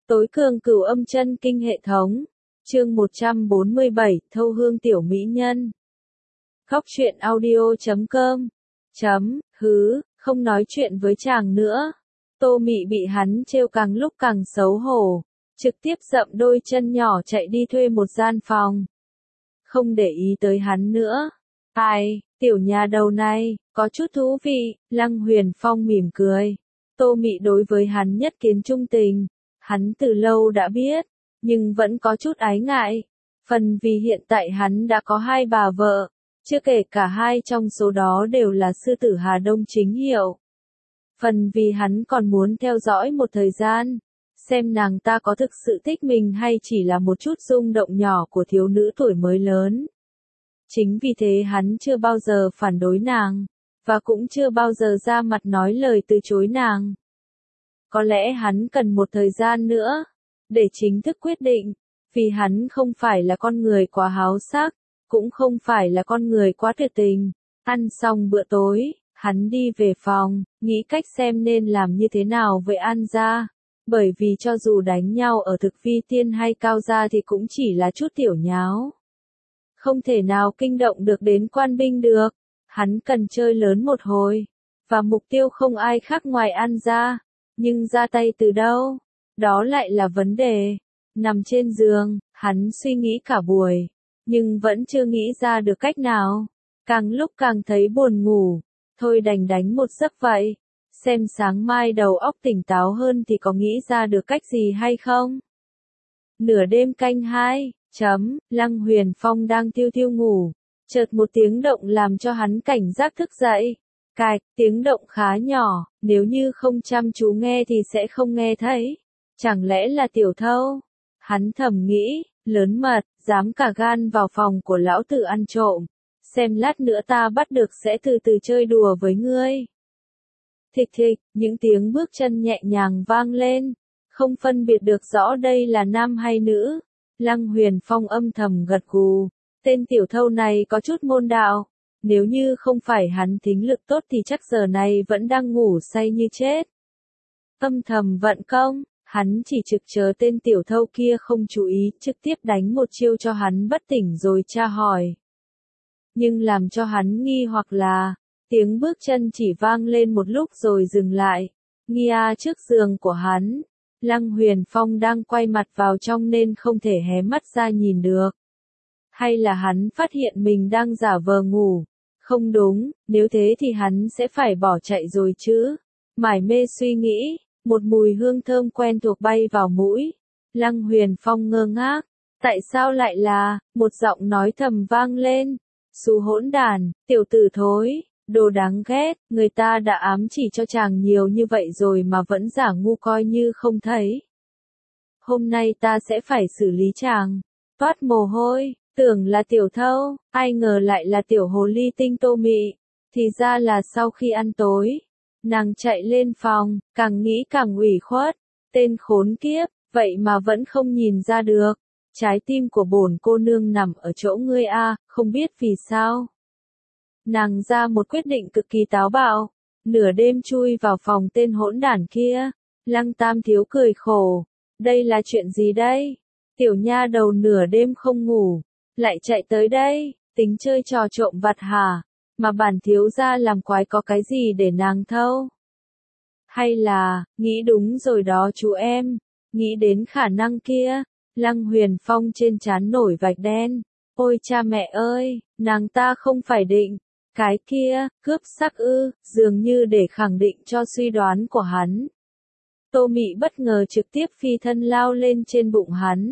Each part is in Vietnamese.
Tối cường cửu âm chân kinh hệ thống. Chương 147, Thâu hương tiểu mỹ nhân. Khóc chuyện audio.com. Không nói chuyện với chàng nữa. Tô Mị bị hắn trêu càng lúc càng xấu hổ, trực tiếp dậm đôi chân nhỏ chạy đi thuê một gian phòng. Không để ý tới hắn nữa. Ai, tiểu nhà đầu này, có chút thú vị, Lăng Huyền Phong mỉm cười. Tô Mị đối với hắn nhất kiến trung tình. Hắn từ lâu đã biết, nhưng vẫn có chút ái ngại. Phần vì hiện tại hắn đã có hai bà vợ, chưa kể cả hai trong số đó đều là sư tử Hà Đông chính hiệu. Phần vì hắn còn muốn theo dõi một thời gian, xem nàng ta có thực sự thích mình hay chỉ là một chút rung động nhỏ của thiếu nữ tuổi mới lớn. Chính vì thế hắn chưa bao giờ phản đối nàng, và cũng chưa bao giờ ra mặt nói lời từ chối nàng. Có lẽ hắn cần một thời gian nữa, để chính thức quyết định, vì hắn không phải là con người quá háo sắc, cũng không phải là con người quá tuyệt tình. Ăn xong bữa tối, hắn đi về phòng, nghĩ cách xem nên làm như thế nào với An gia, bởi vì cho dù đánh nhau ở thực vi tiên hay cao gia thì cũng chỉ là chút tiểu nháo. Không thể nào kinh động được đến quan binh được, hắn cần chơi lớn một hồi, và mục tiêu không ai khác ngoài An gia. Nhưng ra tay từ đâu? Đó lại là vấn đề. Nằm trên giường, hắn suy nghĩ cả buổi, nhưng vẫn chưa nghĩ ra được cách nào. Càng lúc càng thấy buồn ngủ, thôi đành đánh một giấc vậy. Xem sáng mai đầu óc tỉnh táo hơn thì có nghĩ ra được cách gì hay không? Nửa đêm canh 2, Lăng Huyền Phong đang thiêu thiêu ngủ. Chợt một tiếng động làm cho hắn cảnh giác thức dậy. Cạch, tiếng động khá nhỏ, nếu như không chăm chú nghe thì sẽ không nghe thấy. Chẳng lẽ là tiểu thâu? Hắn thầm nghĩ, lớn mật, dám cả gan vào phòng của lão tử ăn trộm. Xem lát nữa ta bắt được sẽ từ từ chơi đùa với ngươi. Thịch thịch, những tiếng bước chân nhẹ nhàng vang lên, không phân biệt được rõ đây là nam hay nữ. Lăng Huyền Phong âm thầm gật gù, tên tiểu thâu này có chút môn đạo. Nếu như không phải hắn thính lực tốt thì chắc giờ này vẫn đang ngủ say như chết. Âm thầm vận công, hắn chỉ trực chờ tên tiểu thâu kia không chú ý, trực tiếp đánh một chiêu cho hắn bất tỉnh rồi tra hỏi. Nhưng làm cho hắn nghi hoặc là, tiếng bước chân chỉ vang lên một lúc rồi dừng lại. Nghi trước giường của hắn, Lăng Huyền Phong đang quay mặt vào trong nên không thể hé mắt ra nhìn được. Hay là hắn phát hiện mình đang giả vờ ngủ? Không đúng, nếu thế thì hắn sẽ phải bỏ chạy rồi chứ. Mải mê suy nghĩ, một mùi hương thơm quen thuộc bay vào mũi. Lăng Huyền Phong ngơ ngác. Tại sao lại là, một giọng nói thầm vang lên. Xú hỗn đàn, tiểu tử thối, đồ đáng ghét, người ta đã ám chỉ cho chàng nhiều như vậy rồi mà vẫn giả ngu coi như không thấy. Hôm nay ta sẽ phải xử lý chàng. Toát mồ hôi. Tưởng là tiểu thâu, ai ngờ lại là tiểu hồ ly tinh Tô Mị. Thì ra là sau khi ăn tối, nàng chạy lên phòng, càng nghĩ càng ủy khuất. Tên khốn kiếp, vậy mà vẫn không nhìn ra được. Trái tim của bổn cô nương nằm ở chỗ ngươi a, không biết vì sao. Nàng ra một quyết định cực kỳ táo bạo, nửa đêm chui vào phòng tên hỗn đản kia. Lăng Tam Thiếu cười khổ, đây là chuyện gì đây? Tiểu nha đầu nửa đêm không ngủ, lại chạy tới đây, tính chơi trò trộm vặt hả? Mà bản thiếu gia làm quái có cái gì để nàng thâu? Hay là, nghĩ đúng rồi đó chú em, nghĩ đến khả năng kia. Lăng Huyền Phong trên trán nổi vạch đen. Ôi cha mẹ ơi, nàng ta không phải định. Cái kia, cướp sắc ư, dường như để khẳng định cho suy đoán của hắn. Tô Mị bất ngờ trực tiếp phi thân lao lên trên bụng hắn.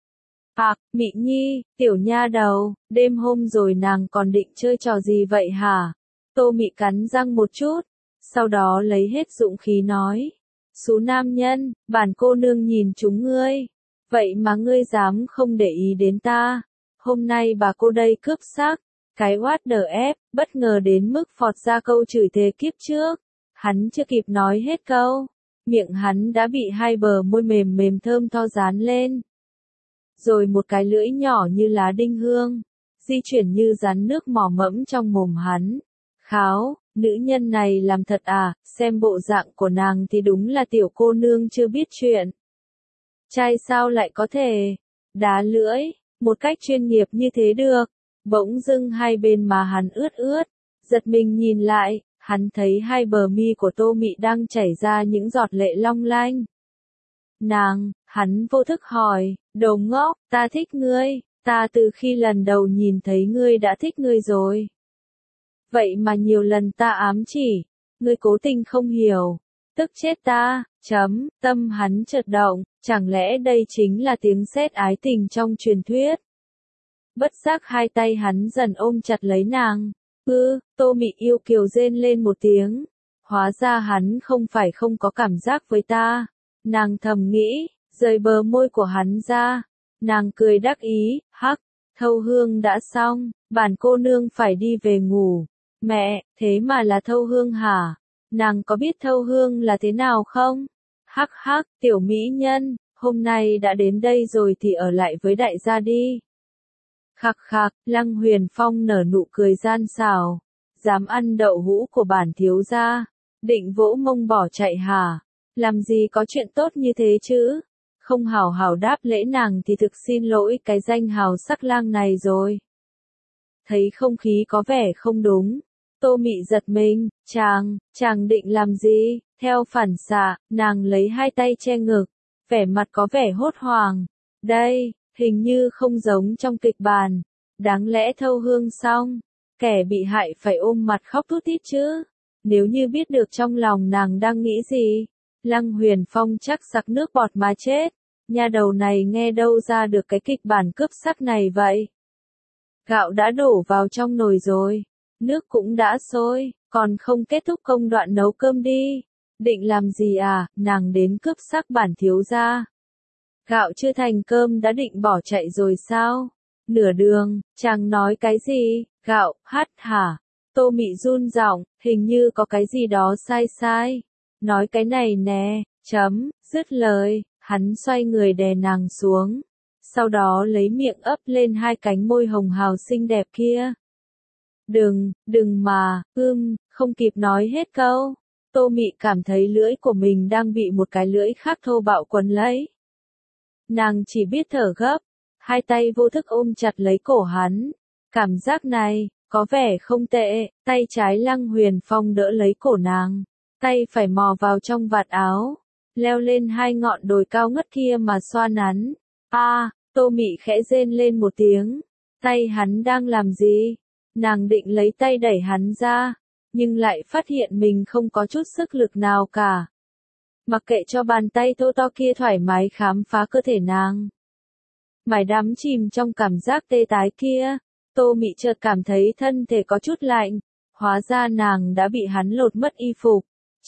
Mị Nhi, tiểu nha đầu, đêm hôm rồi nàng còn định chơi trò gì vậy hả? Tô Mị cắn răng một chút, sau đó lấy hết dũng khí nói. Xú nam nhân, bản cô nương nhìn chúng ngươi. Vậy mà ngươi dám không để ý đến ta. Hôm nay bà cô đây cướp sắc. Cái what the f, bất ngờ đến mức phọt ra câu chửi thề kiếp trước. Hắn chưa kịp nói hết câu, miệng hắn đã bị hai bờ môi mềm mềm thơm tho dán lên. Rồi một cái lưỡi nhỏ như lá đinh hương, di chuyển như rắn nước mò mẫm trong mồm hắn. Kháo, nữ nhân này làm thật à, xem bộ dạng của nàng thì đúng là tiểu cô nương chưa biết chuyện. Trai sao lại có thể đá lưỡi một cách chuyên nghiệp như thế được? Bỗng dưng hai bên má hắn ướt ướt, giật mình nhìn lại, hắn thấy hai bờ mi của Tô Mị đang chảy ra những giọt lệ long lanh. Hắn vô thức hỏi, đồ ngốc, ta thích ngươi, ta từ khi lần đầu nhìn thấy ngươi đã thích ngươi rồi. Vậy mà nhiều lần ta ám chỉ, ngươi cố tình không hiểu, tức chết ta, tâm hắn chợt động, chẳng lẽ đây chính là tiếng sét ái tình trong truyền thuyết. Bất giác hai tay hắn dần ôm chặt lấy nàng. Tô Mị yêu kiều rên lên một tiếng. Hóa ra hắn không phải không có cảm giác với ta. Nàng thầm nghĩ, rời bờ môi của hắn ra. Nàng cười đắc ý, hắc, thâu hương đã xong, bản cô nương phải đi về ngủ. Mẹ, thế mà là thâu hương hả? Nàng có biết thâu hương là thế nào không? Hắc hắc, tiểu mỹ nhân, hôm nay đã đến đây rồi thì ở lại với đại gia đi. Khặc khặc, Lăng Huyền Phong nở nụ cười gian xảo. Dám ăn đậu hũ của bản thiếu gia, định vỗ mông bỏ chạy hả? Làm gì có chuyện tốt như thế chứ? Không hảo hảo đáp lễ nàng thì thực xin lỗi cái danh hào sắc lang này rồi. Thấy không khí có vẻ không đúng. Tô Mị giật mình, chàng định làm gì? Theo phản xạ, nàng lấy hai tay che ngực, vẻ mặt có vẻ hốt hoảng. Đây, hình như không giống trong kịch bản. Đáng lẽ thâu hương xong, kẻ bị hại phải ôm mặt khóc thút thít chứ. Nếu như biết được trong lòng nàng đang nghĩ gì, Lăng Huyền Phong chắc sặc nước bọt mà chết. Nha đầu này nghe đâu ra được cái kịch bản cướp sắc này vậy? Gạo đã đổ vào trong nồi rồi, nước cũng đã sôi, còn không kết thúc công đoạn nấu cơm đi. Định làm gì à? Nàng đến cướp sắc bản thiếu gia. Gạo chưa thành cơm đã định bỏ chạy rồi sao? Nửa đường, chàng nói cái gì? Gạo, hả? Tô Mị run giọng, hình như có cái gì đó sai. Nói cái này nè, dứt lời, hắn xoay người đè nàng xuống. Sau đó lấy miệng ấp lên hai cánh môi hồng hào xinh đẹp kia. Đừng mà, không kịp nói hết câu. Tô Mị cảm thấy lưỡi của mình đang bị một cái lưỡi khác thô bạo quấn lấy. Nàng chỉ biết thở gấp, hai tay vô thức ôm chặt lấy cổ hắn. Cảm giác này, có vẻ không tệ, tay trái Lăng Huyền Phong đỡ lấy cổ nàng, tay phải mò vào trong vạt áo, leo lên hai ngọn đồi cao ngất kia mà xoa nắn. Tô Mị khẽ rên lên một tiếng, tay hắn đang làm gì? Nàng định lấy tay đẩy hắn ra, nhưng lại phát hiện mình không có chút sức lực nào cả. Mặc kệ cho bàn tay thô to kia thoải mái khám phá cơ thể nàng. Mải đắm chìm trong cảm giác tê tái kia, Tô Mị chợt cảm thấy thân thể có chút lạnh, hóa ra nàng đã bị hắn lột mất y phục.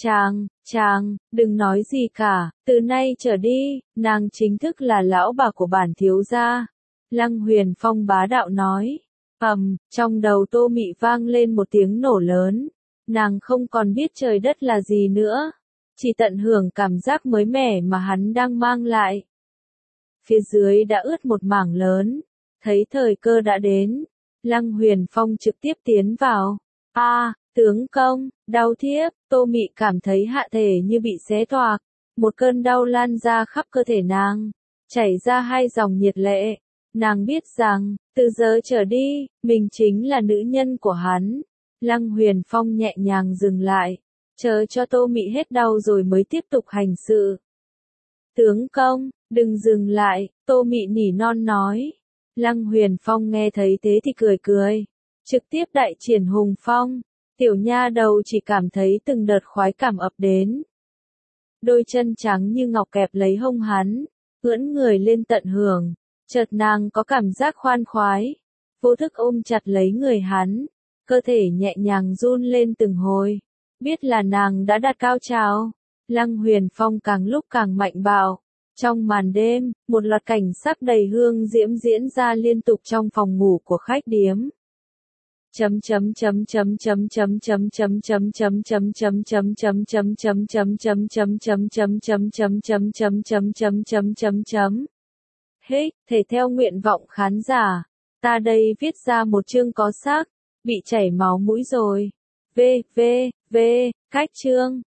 Chàng, đừng nói gì cả, từ nay trở đi, nàng chính thức là lão bà của bản thiếu gia. Lăng Huyền Phong bá đạo nói. Trong đầu Tô Mị vang lên một tiếng nổ lớn. Nàng không còn biết trời đất là gì nữa, chỉ tận hưởng cảm giác mới mẻ mà hắn đang mang lại. Phía dưới đã ướt một mảng lớn, thấy thời cơ đã đến, Lăng Huyền Phong trực tiếp tiến vào. Tướng công, đau thiếp, Tô Mị cảm thấy hạ thể như bị xé toạc, một cơn đau lan ra khắp cơ thể nàng, chảy ra hai dòng nhiệt lệ. Nàng biết rằng, từ giờ trở đi, mình chính là nữ nhân của hắn. Lăng Huyền Phong nhẹ nhàng dừng lại, chờ cho Tô Mị hết đau rồi mới tiếp tục hành sự. Tướng công, đừng dừng lại, Tô Mị nỉ non nói. Lăng Huyền Phong nghe thấy thế thì cười, trực tiếp đại triển hùng phong. Tiểu nha đầu chỉ cảm thấy từng đợt khoái cảm ập đến. Đôi chân trắng như ngọc kẹp lấy hông hắn, ưỡn người lên tận hưởng, chợt nàng có cảm giác khoan khoái, vô thức ôm chặt lấy người hắn, cơ thể nhẹ nhàng run lên từng hồi, biết là nàng đã đạt cao trào. Lăng Huyền Phong càng lúc càng mạnh bạo. Trong màn đêm, một loạt cảnh sắc đầy hương diễm diễn ra liên tục trong phòng ngủ của khách điếm. Thể theo nguyện vọng khán giả, ta đây viết ra một chương có xác, bị chảy máu mũi rồi. Cách chương